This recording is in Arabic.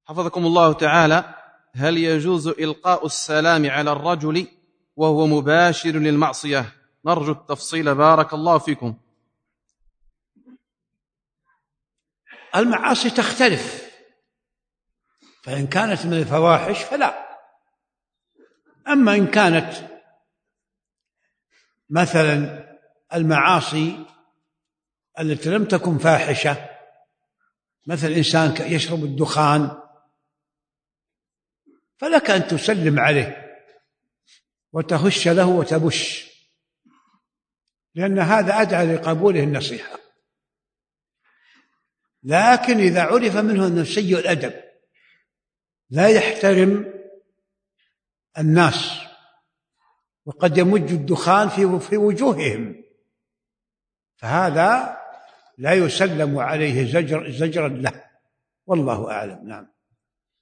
حفظكم الله تعالى، هل يجوز إلقاء السلام على الرجل وهو مباشر للمعصية؟ نرجو التفصيل بارك الله فيكم. المعاصي تختلف، فإن كانت من الفواحش فلا. أما إن كانت مثلا المعاصي التي لم تكن فاحشة، مثل إنسان يشرب الدخان، فلك أن تسلم عليه وتهش له وتبش، لأن هذا أدعى لقبوله النصيحة. لكن إذا عرف منه أنه سيء الأدب، لا يحترم الناس، وقد يمج الدخان في وجوههم، فهذا لا يسلم عليه زجرا له، والله أعلم. نعم.